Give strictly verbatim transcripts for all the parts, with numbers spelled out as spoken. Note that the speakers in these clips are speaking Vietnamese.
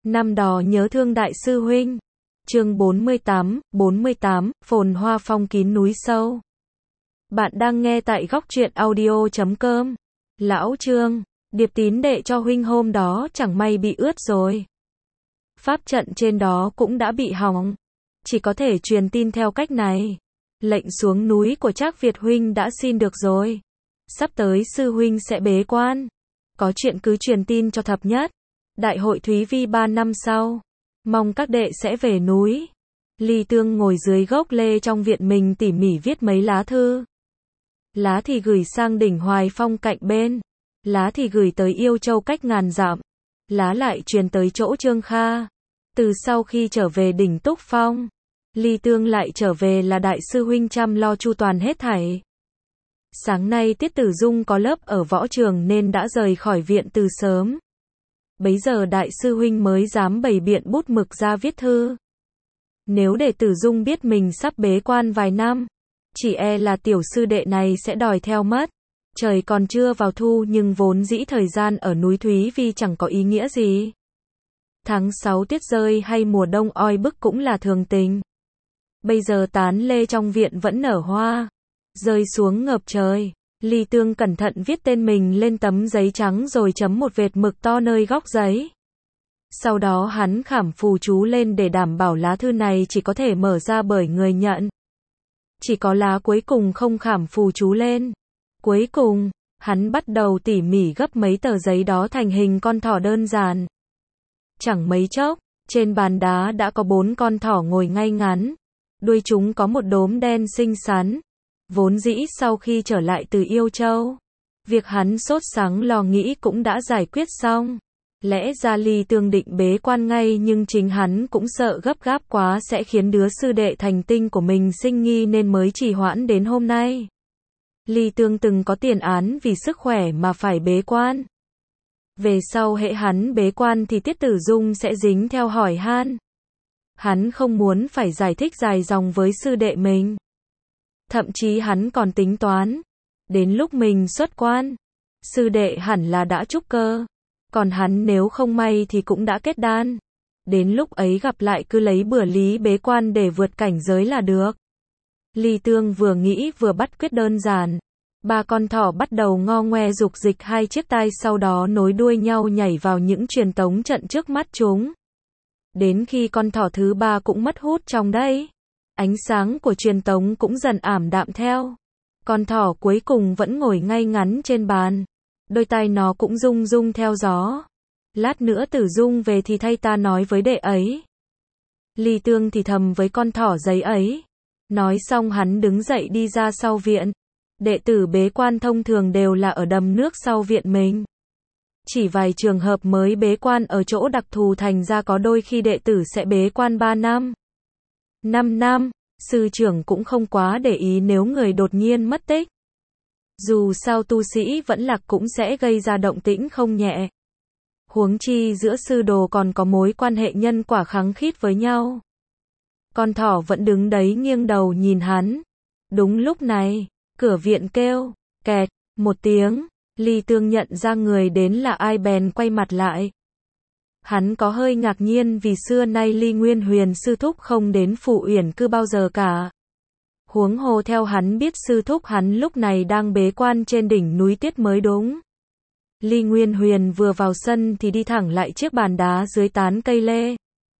Năm đó nhớ thương đại sư huynh. Chương bốn mươi tám, bốn mươi tám, phồn hoa phong kín núi sâu. Bạn đang nghe tại góc truyện audio chấm com. Lão Trương, điệp tín đệ cho huynh hôm đó chẳng may bị ướt rồi. Pháp trận trên đó cũng đã bị hỏng. Chỉ có thể truyền tin theo cách này. Lệnh xuống núi của Trác Việt huynh đã xin được rồi. Sắp tới sư huynh sẽ bế quan. Có chuyện cứ truyền tin cho thập nhất. Đại hội Thúy Vi ba năm sau. Mong các đệ sẽ về núi. Ly Tương ngồi dưới gốc lê trong viện mình tỉ mỉ viết mấy lá thư. Lá thì gửi sang đỉnh Hoài Phong cạnh bên. Lá thì gửi tới Yêu Châu cách ngàn dặm. Lá lại truyền tới chỗ Trương Kha. Từ sau khi trở về đỉnh Túc Phong, Ly Tương lại trở về là đại sư huynh chăm lo chu toàn hết thảy. Sáng nay Tiết Tử Dung có lớp ở võ trường nên đã rời khỏi viện từ sớm. Bấy giờ đại sư huynh mới dám bày biện bút mực ra viết thư. Nếu để Tử Dung biết mình sắp bế quan vài năm, chỉ e là tiểu sư đệ này sẽ đòi theo mất. Trời còn chưa vào thu nhưng vốn dĩ thời gian ở núi Thúy Vi chẳng có ý nghĩa gì. Tháng sáu tuyết rơi hay mùa đông oi bức cũng là thường tình. Bây giờ tán lê trong viện vẫn nở hoa, rơi xuống ngập trời. Ly Tương cẩn thận viết tên mình lên tấm giấy trắng rồi chấm một vệt mực to nơi góc giấy. Sau đó hắn khảm phù chú lên để đảm bảo lá thư này chỉ có thể mở ra bởi người nhận. Chỉ có lá cuối cùng không khảm phù chú lên. Cuối cùng, hắn bắt đầu tỉ mỉ gấp mấy tờ giấy đó thành hình con thỏ đơn giản. Chẳng mấy chốc, trên bàn đá đã có bốn con thỏ ngồi ngay ngắn. Đuôi chúng có một đốm đen xinh xắn. Vốn dĩ sau khi trở lại từ Yêu Châu, việc hắn sốt sắng lo nghĩ cũng đã giải quyết xong. Lẽ ra Ly Tương định bế quan ngay nhưng chính hắn cũng sợ gấp gáp quá sẽ khiến đứa sư đệ thành tinh của mình sinh nghi nên mới trì hoãn đến hôm nay. Ly Tương từng có tiền án vì sức khỏe mà phải bế quan. Về sau hễ hắn bế quan thì Tiết Tử Dung sẽ dính theo hỏi han. Hắn không muốn phải giải thích dài dòng với sư đệ mình. Thậm chí hắn còn tính toán, đến lúc mình xuất quan, sư đệ hẳn là đã trúc cơ, còn hắn nếu không may thì cũng đã kết đan. Đến lúc ấy gặp lại cứ lấy bữa lý bế quan để vượt cảnh giới là được. Ly Tương vừa nghĩ vừa bắt quyết đơn giản. Ba con thỏ bắt đầu ngo ngoe dục dịch hai chiếc tai sau đó nối đuôi nhau nhảy vào những truyền tống trận trước mắt chúng. Đến khi con thỏ thứ ba cũng mất hút trong đấy. Ánh sáng của truyền tống cũng dần ảm đạm theo. Con thỏ cuối cùng vẫn ngồi ngay ngắn trên bàn. Đôi tai nó cũng rung rung theo gió. Lát nữa Tử Dung về thì thay ta nói với đệ ấy. Ly Tương thì thầm với con thỏ giấy ấy. Nói xong hắn đứng dậy đi ra sau viện. Đệ tử bế quan thông thường đều là ở đầm nước sau viện mình. Chỉ vài trường hợp mới bế quan ở chỗ đặc thù thành ra có đôi khi đệ tử sẽ bế quan ba năm. năm năm, sư trưởng cũng không quá để ý nếu người đột nhiên mất tích. Dù sao tu sĩ vẫn lạc cũng sẽ gây ra động tĩnh không nhẹ. Huống chi giữa sư đồ còn có mối quan hệ nhân quả khăng khít với nhau. Con thỏ vẫn đứng đấy nghiêng đầu nhìn hắn. Đúng lúc này, cửa viện kêu, kẹt, một tiếng. Ly Tương nhận ra người đến là ai bèn quay mặt lại. Hắn có hơi ngạc nhiên vì xưa nay Ly Nguyên Huyền sư thúc không đến Phủ Uyển Cư bao giờ cả. Huống hồ theo hắn biết sư thúc hắn lúc này đang bế quan trên đỉnh núi Tuyết mới đúng. Ly Nguyên Huyền vừa vào sân thì đi thẳng lại chiếc bàn đá dưới tán cây lê.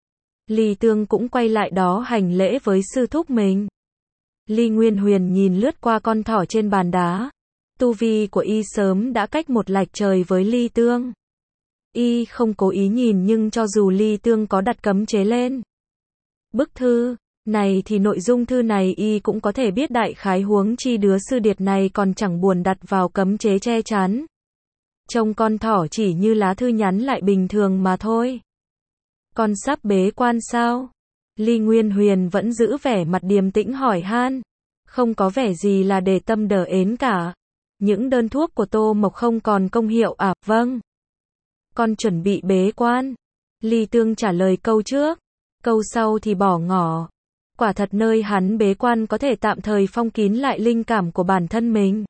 Ly Tương cũng quay lại đó hành lễ với sư thúc mình. Ly Nguyên Huyền nhìn lướt qua con thỏ trên bàn đá. Tu vi của y sớm đã cách một lạch trời với Ly Tương. Y không cố ý nhìn nhưng cho dù Ly Tương có đặt cấm chế lên bức thư này thì nội dung thư này y cũng có thể biết đại khái, huống chi đứa sư điệt này còn chẳng buồn đặt vào cấm chế che chắn. Trông con thỏ chỉ như lá thư nhắn lại bình thường mà thôi. Con sắp bế quan sao? Ly Nguyên Huyền vẫn giữ vẻ mặt điềm tĩnh hỏi han. Không có vẻ gì là để tâm đờ ến cả. Những đơn thuốc của Tô Mộc không còn công hiệu à? Vâng. Con chuẩn bị bế quan. Ly Tương trả lời câu trước. Câu sau thì bỏ ngỏ. Quả thật nơi hắn bế quan có thể tạm thời phong kín lại linh cảm của bản thân mình.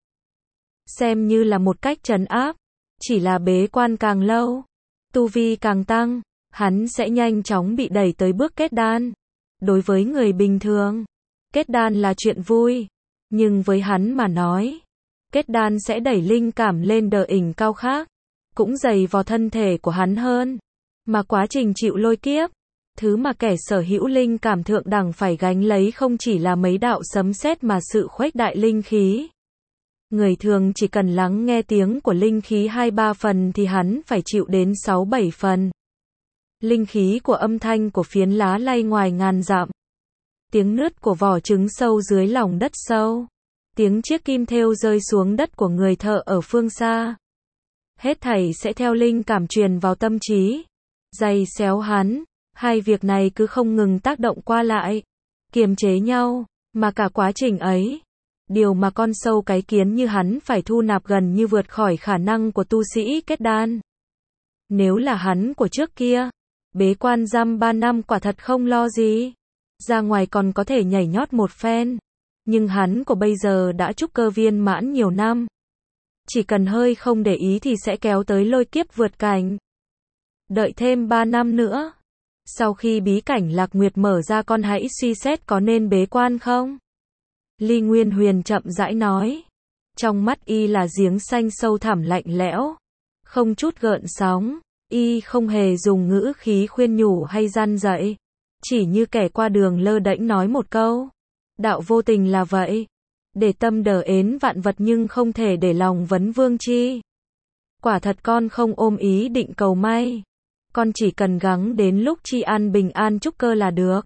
Xem như là một cách trấn áp. Chỉ là bế quan càng lâu, tu vi càng tăng, hắn sẽ nhanh chóng bị đẩy tới bước kết đan. Đối với người bình thường, kết đan là chuyện vui, nhưng với hắn mà nói, kết đan sẽ đẩy linh cảm lên đờ ỉnh cao khác, cũng dày vào thân thể của hắn hơn. Mà quá trình chịu lôi kiếp, thứ mà kẻ sở hữu linh cảm thượng đẳng phải gánh lấy không chỉ là mấy đạo sấm sét mà sự khuếch đại linh khí. Người thường chỉ cần lắng nghe tiếng của linh khí hai ba phần thì hắn phải chịu đến sáu bảy phần. Linh khí của âm thanh của phiến lá lay ngoài ngàn dặm. Tiếng nứt của vỏ trứng sâu dưới lòng đất sâu. Tiếng chiếc kim thêu rơi xuống đất của người thợ ở phương xa. Hết thảy sẽ theo linh cảm truyền vào tâm trí. Giày xéo hắn. Hai việc này cứ không ngừng tác động qua lại, kiềm chế nhau, mà cả quá trình ấy, điều mà con sâu cái kiến như hắn phải thu nạp gần như vượt khỏi khả năng của tu sĩ kết đan. Nếu là hắn của trước kia, bế quan giam ba năm quả thật không lo gì, ra ngoài còn có thể nhảy nhót một phen, nhưng hắn của bây giờ đã trúc cơ viên mãn nhiều năm. Chỉ cần hơi không để ý thì sẽ kéo tới lôi kiếp vượt cảnh. Đợi thêm ba năm nữa. Sau khi bí cảnh Lạc Nguyệt mở ra con hãy suy xét có nên bế quan không? Ly Nguyên Huyền chậm rãi nói. Trong mắt y là giếng xanh sâu thẳm lạnh lẽo. Không chút gợn sóng. Y không hề dùng ngữ khí khuyên nhủ hay gian dạy. Chỉ như kẻ qua đường lơ đễnh nói một câu. Đạo vô tình là vậy. Để tâm đờ ến vạn vật nhưng không thể để lòng vấn vương chi. Quả thật con không ôm ý định cầu may. Con chỉ cần gắng đến lúc tri an bình an trúc cơ là được.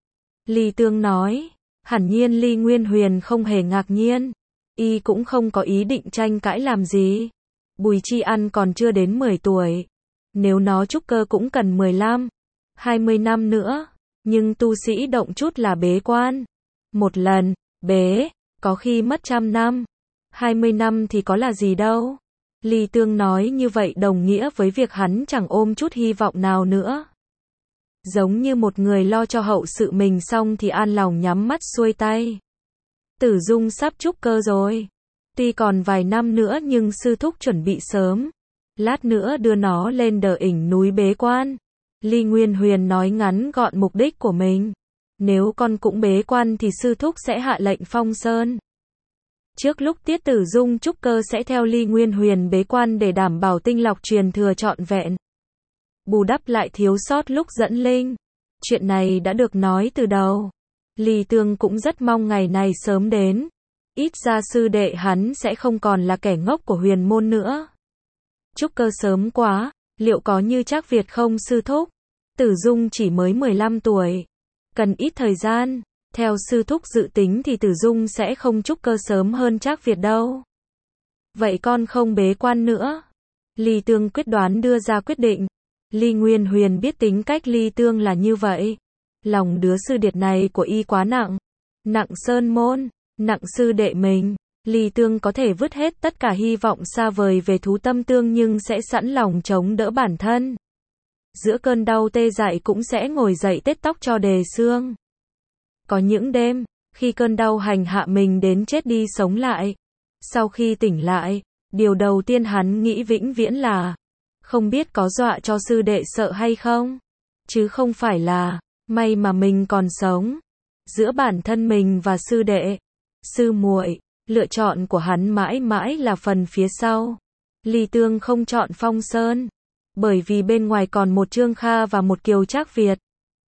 Ly Tương nói. Hẳn nhiên Ly Nguyên Huyền không hề ngạc nhiên. Y cũng không có ý định tranh cãi làm gì. Bùi Tri An còn chưa đến mười tuổi. Nếu nó trúc cơ cũng cần mười lăm, hai mươi năm nữa. Nhưng tu sĩ động chút là bế quan. Một lần, bế, có khi mất trăm năm. hai mươi năm thì có là gì đâu. Ly Tương nói như vậy đồng nghĩa với việc hắn chẳng ôm chút hy vọng nào nữa. Giống như một người lo cho hậu sự mình xong thì an lòng nhắm mắt xuôi tay. Tử Dung sắp trúc cơ rồi. Tuy còn vài năm nữa nhưng sư thúc chuẩn bị sớm. Lát nữa đưa nó lên đờ ỉnh núi bế quan. Ly Nguyên Huyền nói ngắn gọn mục đích của mình. Nếu con cũng bế quan thì sư thúc sẽ hạ lệnh phong sơn. Trước lúc Tiết Tử Dung trúc cơ sẽ theo Ly Nguyên Huyền bế quan để đảm bảo tinh lọc truyền thừa trọn vẹn. Bù đắp lại thiếu sót lúc dẫn linh. Chuyện này đã được nói từ đầu. Ly Tương cũng rất mong ngày này sớm đến. Ít ra sư đệ hắn sẽ không còn là kẻ ngốc của huyền môn nữa. Trúc cơ sớm quá, liệu có như Trác Việt không sư thúc? Tử Dung chỉ mới mười lăm tuổi. Cần ít thời gian. Theo sư thúc dự tính thì Tử Dung sẽ không trúc cơ sớm hơn Trác Việt đâu. Vậy con không bế quan nữa. Ly Tương quyết đoán đưa ra quyết định. Ly Nguyên Huyền biết tính cách Ly Tương là như vậy. Lòng đứa sư điệt này của y quá nặng. Nặng sơn môn, nặng sư đệ mình. Ly Tương có thể vứt hết tất cả hy vọng xa vời về thú tâm tương nhưng sẽ sẵn lòng chống đỡ bản thân. Giữa cơn đau tê dại cũng sẽ ngồi dậy tết tóc cho đề xương. Có những đêm, khi cơn đau hành hạ mình đến chết đi sống lại. Sau khi tỉnh lại, điều đầu tiên hắn nghĩ vĩnh viễn là không biết có dọa cho sư đệ sợ hay không. Chứ không phải là may mà mình còn sống. Giữa bản thân mình và sư đệ, sư muội, lựa chọn của hắn mãi mãi là phần phía sau. Ly Tương không chọn Phong Sơn, bởi vì bên ngoài còn một Trương Kha và một Kiều Trác Việt.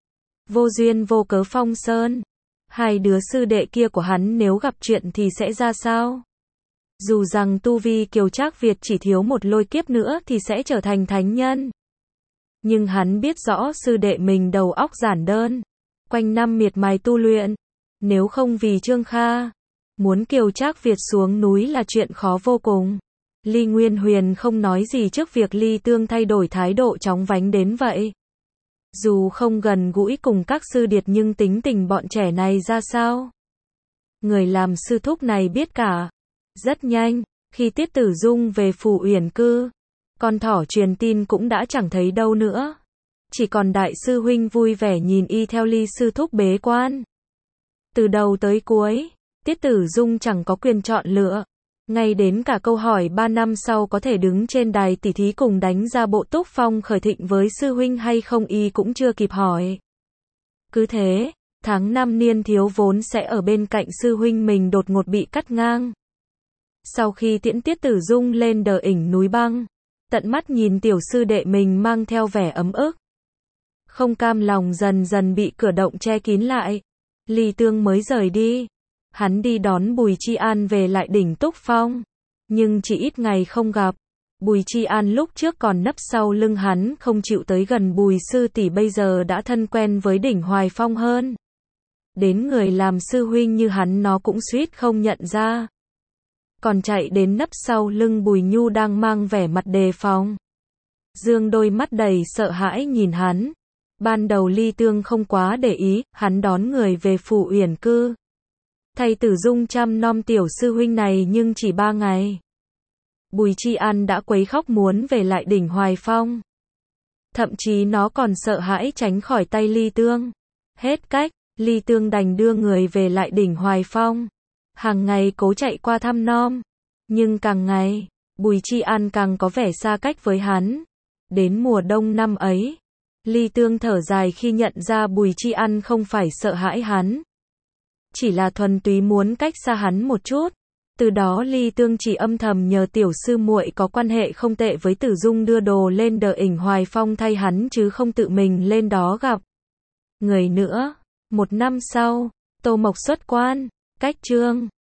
Vô duyên vô cớ Phong Sơn. Hai đứa sư đệ kia của hắn nếu gặp chuyện thì sẽ ra sao? Dù rằng tu vi Kiều Trác Việt chỉ thiếu một lôi kiếp nữa thì sẽ trở thành thánh nhân. Nhưng hắn biết rõ sư đệ mình đầu óc giản đơn. Quanh năm miệt mài tu luyện. Nếu không vì Trương Kha, muốn Kiều Trác Việt xuống núi là chuyện khó vô cùng. Ly Nguyên Huyền không nói gì trước việc Ly Tương thay đổi thái độ chóng vánh đến vậy. Dù không gần gũi cùng các sư điệt nhưng tính tình bọn trẻ này ra sao? Người làm sư thúc này biết cả. Rất nhanh, khi Tiết Tử Dung về phủ Uyển Cư, con thỏ truyền tin cũng đã chẳng thấy đâu nữa. Chỉ còn đại sư huynh vui vẻ nhìn y theo Ly sư thúc bế quan. Từ đầu tới cuối, Tiết Tử Dung chẳng có quyền chọn lựa. Ngay đến cả câu hỏi ba năm sau có thể đứng trên đài tỉ thí cùng đánh ra bộ Túc Phong khởi thịnh với sư huynh hay không y cũng chưa kịp hỏi. Cứ thế, tháng năm niên thiếu vốn sẽ ở bên cạnh sư huynh mình đột ngột bị cắt ngang. Sau khi tiễn Tiết Tử Dung lên đờ ỉnh núi băng, tận mắt nhìn tiểu sư đệ mình mang theo vẻ ấm ức, không cam lòng dần dần bị cửa động che kín lại, Ly Tương mới rời đi. Hắn đi đón Bùi Chi An về lại đỉnh Túc Phong, nhưng chỉ ít ngày không gặp. Bùi Chi An lúc trước còn nấp sau lưng hắn không chịu tới gần Bùi sư tỷ, bây giờ đã thân quen với đỉnh Hoài Phong hơn. Đến người làm sư huynh như hắn nó cũng suýt không nhận ra. Còn chạy đến nấp sau lưng Bùi Nhu đang mang vẻ mặt đề phòng. Dương đôi mắt đầy sợ hãi nhìn hắn. Ban đầu Ly Tương không quá để ý, hắn đón người về phủ Uyển Cư. Thầy Tử Dung chăm nom tiểu sư huynh này nhưng chỉ ba ngày. Bùi Chi An đã quấy khóc muốn về lại đỉnh Hoài Phong. Thậm chí nó còn sợ hãi tránh khỏi tay Ly Tương. Hết cách, Ly Tương đành đưa người về lại đỉnh Hoài Phong. Hàng ngày cố chạy qua thăm nom. Nhưng càng ngày, Bùi Chi An càng có vẻ xa cách với hắn. Đến mùa đông năm ấy, Ly Tương thở dài khi nhận ra Bùi Chi An không phải sợ hãi hắn, chỉ là thuần túy muốn cách xa hắn một chút. Từ đó Ly Tương chỉ âm thầm nhờ tiểu sư muội có quan hệ không tệ với Tử Dung đưa đồ lên đờ ỉnh Hoài Phong thay hắn chứ không tự mình lên đó gặp người nữa. Một năm sau, Tô Mộc xuất quan, cách chương